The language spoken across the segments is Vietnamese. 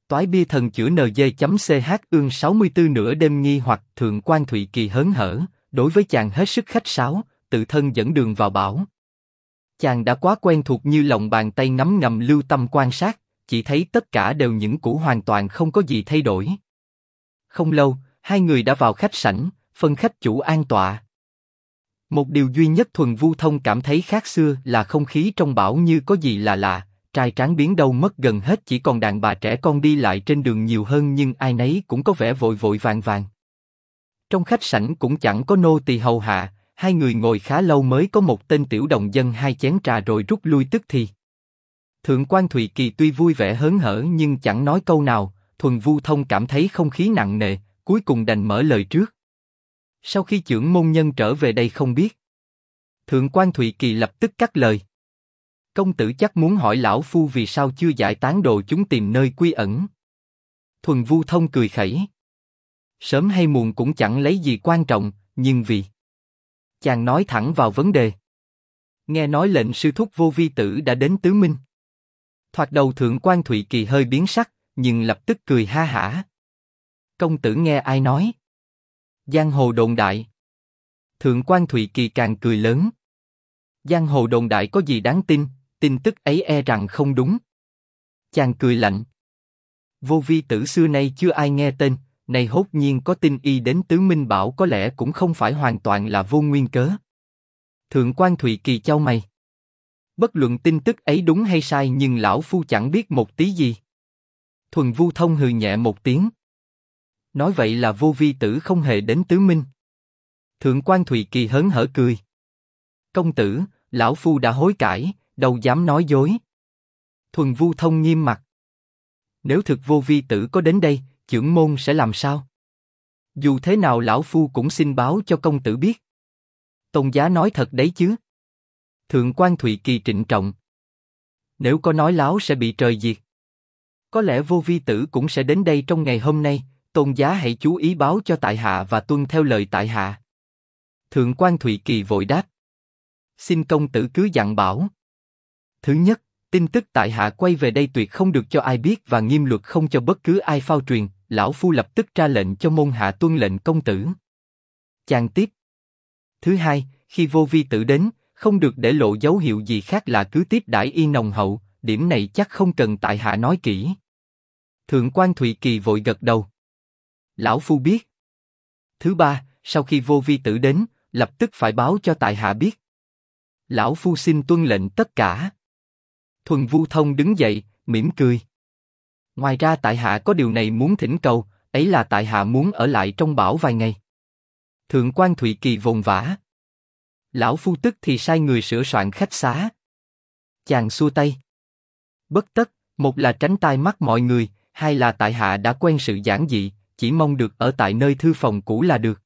Toái bia thần chữa NG.ch ương 64 nửa đêm nghi hoặc Thượng quan Thụy Kỳ hớn hở, đối với chàng hết sức khách sáo, tự thân dẫn đường vào bảo. Chàng đã quá quen thuộc như lòng bàn tay ngấm ngầm lưu tâm quan sát, chỉ thấy tất cả đều những cũ hoàn toàn không có gì thay đổi. Không lâu, hai người đã vào khách sảnh, phân khách chủ an tọa. Một điều duy nhất Thuần Vu Thông cảm thấy khác xưa là không khí trong bảo như có gì là lạ, trai tráng biến đâu mất gần hết, chỉ còn đàn bà trẻ con đi lại trên đường nhiều hơn, nhưng ai nấy cũng có vẻ vội vội vàng vàng. Trong khách sảnh cũng chẳng có nô tỳ hầu hạ, hai người ngồi khá lâu mới có một tên tiểu đồng dân hai chén trà rồi rút lui tức thì. Thượng quan Thụy Kỳ tuy vui vẻ hớn hở nhưng chẳng nói câu nào, Thuần Vu Thông cảm thấy không khí nặng nề, cuối cùng đành mở lời trước. Sau khi chưởng môn nhân trở về đây không biết. Thượng quan Thụy Kỳ lập tức cắt lời. Công tử chắc muốn hỏi lão phu vì sao chưa giải tán đồ chúng tìm nơi quy ẩn. Thuần Vu Thông cười khẩy. Sớm hay muộn cũng chẳng lấy gì quan trọng, nhưng vì... Chàng nói thẳng vào vấn đề. Nghe nói lệnh sư thúc Vô Vi Tử đã đến Tứ Minh. Thoạt đầu Thượng quan Thụy Kỳ hơi biến sắc, nhưng lập tức cười ha hả. Công tử nghe ai nói? Giang hồ đồn đại. Thượng quan Thụy Kỳ càng cười lớn. Giang hồ đồn đại có gì đáng tin, tin tức ấy e rằng không đúng. Chàng cười lạnh. Vô Vi Tử xưa nay chưa ai nghe tên, này hốt nhiên có tin y đến Tứ Minh Bảo có lẽ cũng không phải hoàn toàn là vô nguyên cớ. Thượng quan Thụy Kỳ chau mày. Bất luận tin tức ấy đúng hay sai nhưng lão phu chẳng biết một tí gì. Thuần Vu Thông hừ nhẹ một tiếng. Nói vậy là Vô Vi Tử không hề đến Tứ Minh. Thượng quan Thụy Kỳ hớn hở cười. Công tử, lão phu đã hối cải, đâu dám nói dối. Thuần Vu Thông nghiêm mặt. Nếu thực Vô Vi Tử có đến đây, chưởng môn sẽ làm sao? Dù thế nào lão phu cũng xin báo cho công tử biết. Tôn giá nói thật đấy chứ? Thượng quan Thụy Kỳ trịnh trọng. Nếu có nói láo sẽ bị trời diệt. Có lẽ Vô Vi Tử cũng sẽ đến đây trong ngày hôm nay, tôn giá hãy chú ý báo cho tại hạ và tuân theo lời tại hạ. Thượng quan Thụy Kỳ vội đáp. Xin công tử cứ dặn bảo. Thứ nhất, tin tức tại hạ quay về đây tuyệt không được cho ai biết và nghiêm luật không cho bất cứ ai phao truyền, lão phu lập tức ra lệnh cho môn hạ tuân lệnh công tử. Chàng tiếp. Thứ hai, khi Vô Vi Tử đến, không được để lộ dấu hiệu gì khác là cứ tiếp đãi y nồng hậu, điểm này chắc không cần tại hạ nói kỹ. Thượng quan Thụy Kỳ vội gật đầu. Lão phu biết. Thứ ba, sau khi Vô Vi Tử đến, lập tức phải báo cho tại hạ biết. Lão phu xin tuân lệnh tất cả. Thuần Vu Thông đứng dậy, mỉm cười. Ngoài ra tại hạ có điều này muốn thỉnh cầu, ấy là tại hạ muốn ở lại trong bảo vài ngày. Thượng quan Thụy Kỳ vồn vã. Lão phu tức thì sai người sửa soạn khách xá. Chàng xua tay. Bất tất, một là tránh tai mắt mọi người, hai là tại hạ đã quen sự giản dị, chỉ mong được ở tại nơi thư phòng cũ là được.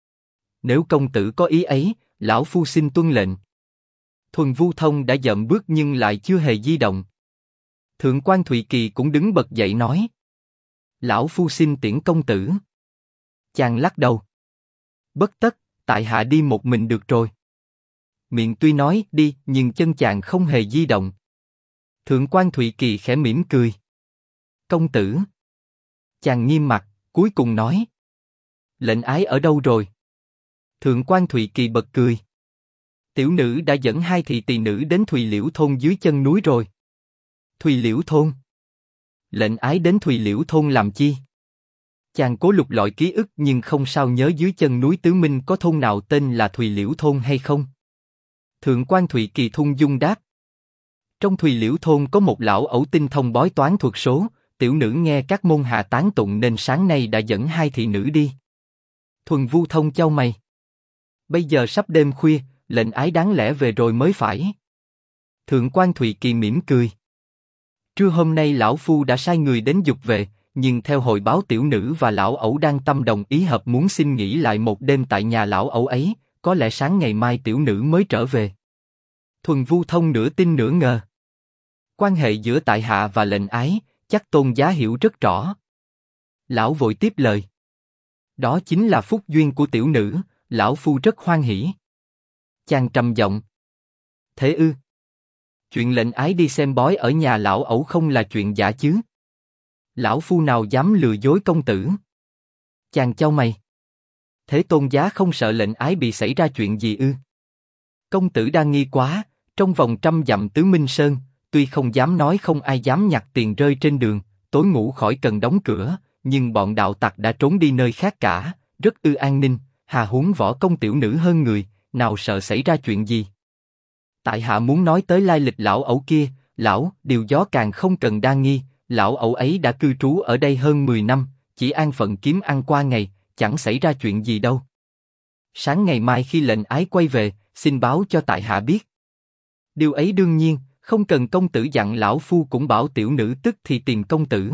Nếu công tử có ý ấy, lão phu xin tuân lệnh. Thuần Vu Thông đã dậm bước nhưng lại chưa hề di động. Thượng quan Thụy Kỳ cũng đứng bật dậy nói. Lão phu xin tiễn công tử. Chàng lắc đầu. Bất tất, tại hạ đi một mình được rồi. Miệng tuy nói đi nhưng chân chàng không hề di động. Thượng quan Thụy Kỳ khẽ mỉm cười. Công tử. Chàng nghiêm mặt, cuối cùng nói. Lệnh ái ở đâu rồi? Thượng quan Thụy Kỳ bật cười. Tiểu nữ đã dẫn hai thị tỳ nữ đến Thùy Liễu thôn dưới chân núi rồi. Thùy Liễu thôn? Lệnh ái đến Thùy Liễu thôn làm chi? Chàng cố lục lọi ký ức nhưng không sao nhớ dưới chân núi Tứ Minh có thôn nào tên là Thùy Liễu thôn hay không. Thượng quan Thụy Kỳ thung dung đáp. Trong Thùy Liễu thôn có một lão ẩu tinh thông bói toán thuật số, tiểu nữ nghe các môn hạ tán tụng nên sáng nay đã dẫn hai thị nữ đi. Thuần Vu Thông chau mày. Bây giờ sắp đêm khuya, lệnh ái đáng lẽ về rồi mới phải. Thượng quan Thụy Kỳ mỉm cười. Trưa hôm nay lão phu đã sai người đến dục về, nhưng theo hồi báo tiểu nữ và lão ẩu đang tâm đồng ý hợp muốn xin nghỉ lại một đêm tại nhà lão ẩu ấy, có lẽ sáng ngày mai tiểu nữ mới trở về. Thuần Vu Thông nửa tin nửa ngờ. Quan hệ giữa tại hạ và lệnh ái, chắc tôn giá hiểu rất rõ. Lão vội tiếp lời. Đó chính là phúc duyên của tiểu nữ, lão phu rất hoan hỉ. Chàng trầm giọng. Thế ư? Chuyện lệnh ái đi xem bói ở nhà lão ẩu không là chuyện giả chứ? Lão phu nào dám lừa dối công tử? Chàng chau mày. Thế Tôn giá không sợ lệnh ái bị xảy ra chuyện gì ư? Công tử đa nghi quá, trong vòng 100 dặm Tứ Minh Sơn, tuy không dám nói không ai dám nhặt tiền rơi trên đường, tối ngủ khỏi cần đóng cửa, nhưng bọn đạo tặc đã trốn đi nơi khác cả, rất ư an ninh, hà huống võ công tiểu nữ hơn người, nào sợ xảy ra chuyện gì. Tại hạ muốn nói tới lai lịch lão ẩu kia, lão, điều gió càng không cần đa nghi, lão ẩu ấy đã cư trú ở đây hơn 10 năm, chỉ an phận kiếm ăn qua ngày, chẳng xảy ra chuyện gì đâu. Sáng ngày mai khi lệnh ái quay về, xin báo cho tại hạ biết. Điều ấy đương nhiên, không cần công tử dặn lão phu cũng bảo tiểu nữ tức thì tìm công tử.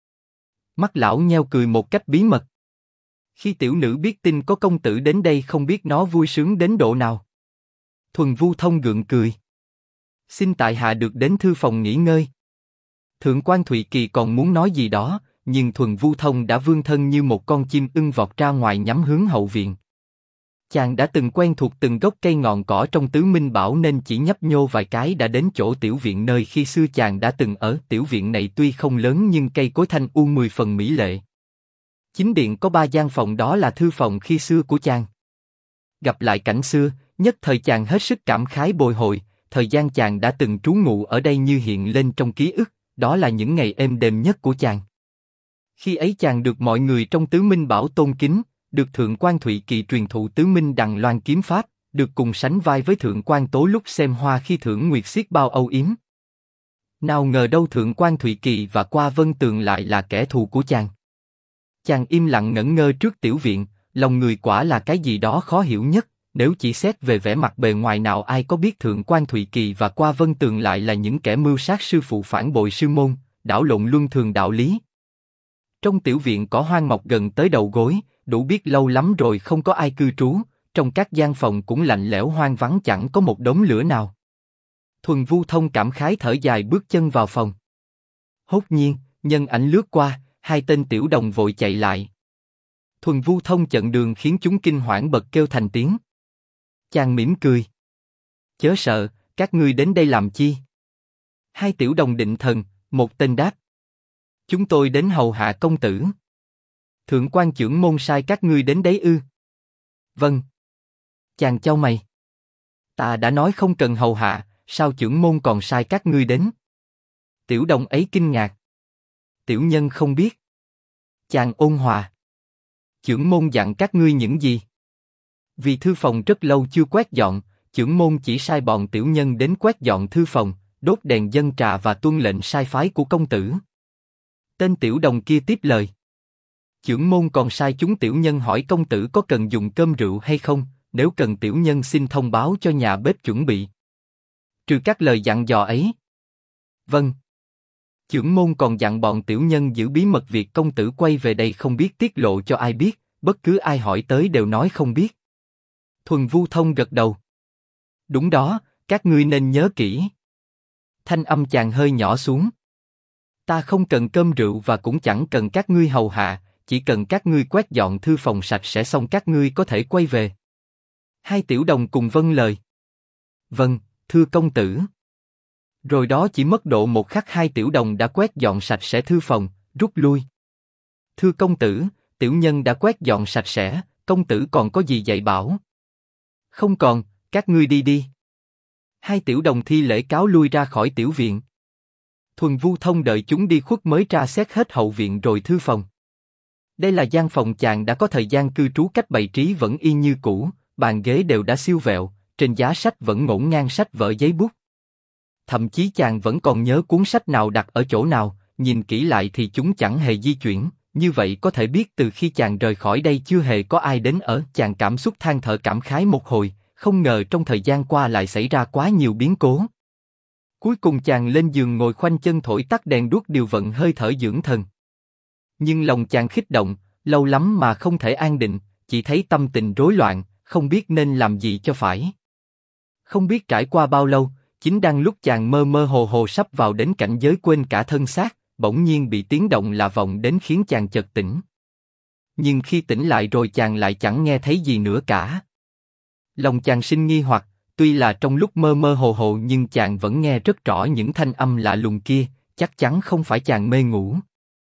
Mắt lão nheo cười một cách bí mật. Khi tiểu nữ biết tin có công tử đến đây không biết nó vui sướng đến độ nào. Thuần Vu Thông gượng cười. Xin tại hạ được đến thư phòng nghỉ ngơi. Thượng quan Thụy Kỳ còn muốn nói gì đó, nhưng Thuần Vu Thông đã vươn thân như một con chim ưng vọt ra ngoài nhắm hướng hậu viện. Chàng đã từng quen thuộc từng gốc cây ngọn cỏ trong Tứ Minh Bảo nên chỉ nhấp nhô vài cái đã đến chỗ tiểu viện nơi khi xưa chàng đã từng ở. Tiểu viện này tuy không lớn nhưng cây cối thanh u 10 phần mỹ lệ. Chính điện có 3 gian phòng, đó là thư phòng khi xưa của chàng. Gặp lại cảnh xưa, nhất thời chàng hết sức cảm khái bồi hồi, thời gian chàng đã từng trú ngụ ở đây như hiện lên trong ký ức, đó là những ngày êm đềm nhất của chàng. Khi ấy chàng được mọi người trong Tứ Minh Bảo tôn kính, được Thượng quan Thụy Kỳ truyền thụ Tứ Minh Đằng Loan kiếm pháp, được cùng sánh vai với Thượng quan Tố lúc xem hoa khi thưởng nguyệt xiết bao âu yếm. Nào ngờ đâu Thượng quan Thụy Kỳ và Qua Vân Tường lại là kẻ thù của chàng. Chàng im lặng ngẩn ngơ trước tiểu viện, lòng người quả là cái gì đó khó hiểu nhất. Nếu chỉ xét về vẻ mặt bề ngoài nào ai có biết Thượng quan Thụy Kỳ và Qua Vân Tường lại là những kẻ mưu sát sư phụ phản bội sư môn, đảo lộn luân thường đạo lý. Trong tiểu viện cỏ hoang mọc gần tới đầu gối, đủ biết lâu lắm rồi không có ai cư trú, trong các gian phòng cũng lạnh lẽo hoang vắng chẳng có một đống lửa nào. Thuần Vu Thông cảm khái thở dài bước chân vào phòng. Hốt nhiên, nhân ảnh lướt qua, 2 tên tiểu đồng vội chạy lại. Thuần Vu Thông chặn đường khiến chúng kinh hoảng bật kêu thành tiếng. Chàng mỉm cười. Chớ sợ, các ngươi đến đây làm chi? 2 tiểu đồng định thần, một tên đáp. Chúng tôi đến hầu hạ công tử. Thượng quan trưởng môn sai các ngươi đến đấy ư? Vâng. Chàng chau mày. Ta đã nói không cần hầu hạ, sao trưởng môn còn sai các ngươi đến? Tiểu đồng ấy kinh ngạc. Tiểu nhân không biết. Chàng ôn hòa. Trưởng môn dặn các ngươi những gì? Vì thư phòng rất lâu chưa quét dọn, trưởng môn chỉ sai bọn tiểu nhân đến quét dọn thư phòng, đốt đèn dâng trà và tuân lệnh sai phái của công tử. Tên tiểu đồng kia tiếp lời. Trưởng môn còn sai chúng tiểu nhân hỏi công tử có cần dùng cơm rượu hay không, nếu cần tiểu nhân xin thông báo cho nhà bếp chuẩn bị. Trừ các lời dặn dò ấy. Vâng. Trưởng môn còn dặn bọn tiểu nhân giữ bí mật việc công tử quay về đây không biết tiết lộ cho ai biết, bất cứ ai hỏi tới đều nói không biết. Thuần Vu Thông gật đầu. Đúng đó, các ngươi nên nhớ kỹ. Thanh âm chàng hơi nhỏ xuống. Ta không cần cơm rượu và cũng chẳng cần các ngươi hầu hạ, chỉ cần các ngươi quét dọn thư phòng sạch sẽ xong các ngươi có thể quay về. 2 tiểu đồng cùng vâng lời. Vâng, thưa công tử. Rồi đó chỉ mất độ một khắc 2 tiểu đồng đã quét dọn sạch sẽ thư phòng, rút lui. Thưa công tử, tiểu nhân đã quét dọn sạch sẽ, công tử còn có gì dạy bảo? Không còn, các ngươi đi đi. 2 tiểu đồng thi lễ cáo lui ra khỏi tiểu viện. Thuần Vu Thông đợi chúng đi khuất mới tra xét hết hậu viện rồi thư phòng. Đây là gian phòng chàng đã có thời gian cư trú, cách bày trí vẫn y như cũ, bàn ghế đều đã siêu vẹo, trên giá sách vẫn ngổn ngang sách vở giấy bút. Thậm chí chàng vẫn còn nhớ cuốn sách nào đặt ở chỗ nào, nhìn kỹ lại thì chúng chẳng hề di chuyển, như vậy có thể biết từ khi chàng rời khỏi đây chưa hề có ai đến ở. Chàng cảm xúc than thở cảm khái một hồi, không ngờ trong thời gian qua lại xảy ra quá nhiều biến cố. Cuối cùng chàng lên giường ngồi khoanh chân thổi tắt đèn đuốc điều vận hơi thở dưỡng thần. Nhưng lòng chàng khích động, lâu lắm mà không thể an định, chỉ thấy tâm tình rối loạn, không biết nên làm gì cho phải. Không biết trải qua bao lâu, chính đang lúc chàng mơ mơ hồ hồ sắp vào đến cảnh giới quên cả thân xác, bỗng nhiên bị tiếng động lạ vọng đến khiến chàng chợt tỉnh. Nhưng khi tỉnh lại rồi chàng lại chẳng nghe thấy gì nữa cả. Lòng chàng sinh nghi hoặc, tuy là trong lúc mơ mơ hồ hồ nhưng chàng vẫn nghe rất rõ những thanh âm lạ lùng kia, chắc chắn không phải chàng mê ngủ.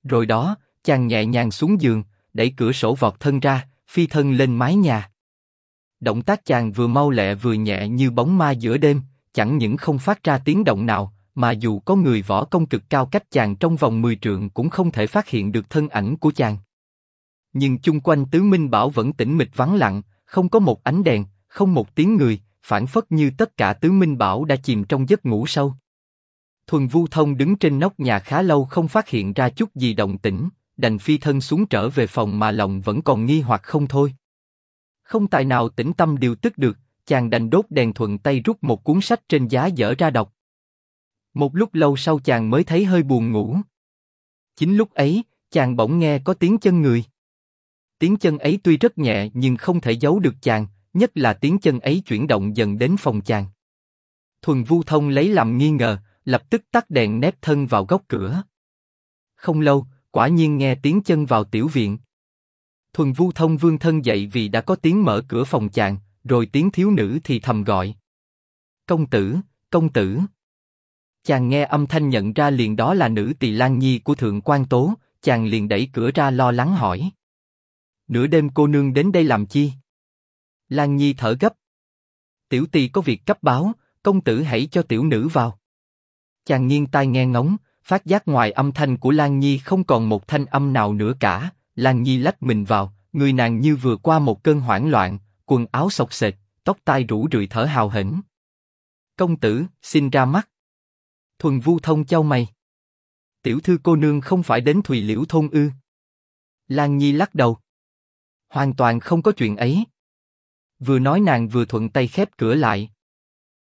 Rồi đó, chàng nhẹ nhàng xuống giường, đẩy cửa sổ vọt thân ra, phi thân lên mái nhà. Động tác chàng vừa mau lẹ vừa nhẹ như bóng ma giữa đêm, chẳng những không phát ra tiếng động nào, mà dù có người võ công cực cao cách chàng trong vòng 10 trượng cũng không thể phát hiện được thân ảnh của chàng. Nhưng chung quanh Tứ Minh Bảo vẫn tĩnh mịch vắng lặng, không có một ánh đèn, không một tiếng người, phảng phất như tất cả Tứ Minh Bảo đã chìm trong giấc ngủ sâu. Thuần Vu Thông đứng trên nóc nhà khá lâu không phát hiện ra chút gì động tĩnh, đành phi thân xuống trở về phòng mà lòng vẫn còn nghi hoặc không thôi. Không tài nào tĩnh tâm điều tức được, chàng đành đốt đèn thuận tay rút một cuốn sách trên giá dở ra đọc. Một lúc lâu sau chàng mới thấy hơi buồn ngủ. Chính lúc ấy, chàng bỗng nghe có tiếng chân người. Tiếng chân ấy tuy rất nhẹ nhưng không thể giấu được chàng, nhất là tiếng chân ấy chuyển động dần đến phòng chàng. Thuần Vu Thông lấy làm nghi ngờ, lập tức tắt đèn nép thân vào góc cửa. Không lâu, quả nhiên nghe tiếng chân vào tiểu viện. Thuần Vu Thông vươn thân dậy vì đã có tiếng mở cửa phòng chàng, rồi tiếng thiếu nữ thì thầm gọi. Công tử, công tử. Chàng nghe âm thanh nhận ra liền đó là nữ tỳ Lan Nhi của Thượng Quan Tố, chàng liền đẩy cửa ra lo lắng hỏi. Nửa đêm cô nương đến đây làm chi? Lan Nhi thở gấp. Tiểu tỳ có việc cấp báo, công tử hãy cho tiểu nữ vào. Chàng nghiêng tai nghe ngóng, phát giác ngoài âm thanh của Lan Nhi không còn một thanh âm nào nữa cả. Lan Nhi lách mình vào, người nàng như vừa qua một cơn hoảng loạn, quần áo xộc xệch, tóc tai rủ rượi thở hào hển. Công tử, xin ra mắt. Thuần Vu Thông chau mày. Tiểu thư cô nương không phải đến Thùy Liễu thôn ư? Lan Nhi lắc đầu. Hoàn toàn không có chuyện ấy. Vừa nói nàng vừa thuận tay khép cửa lại.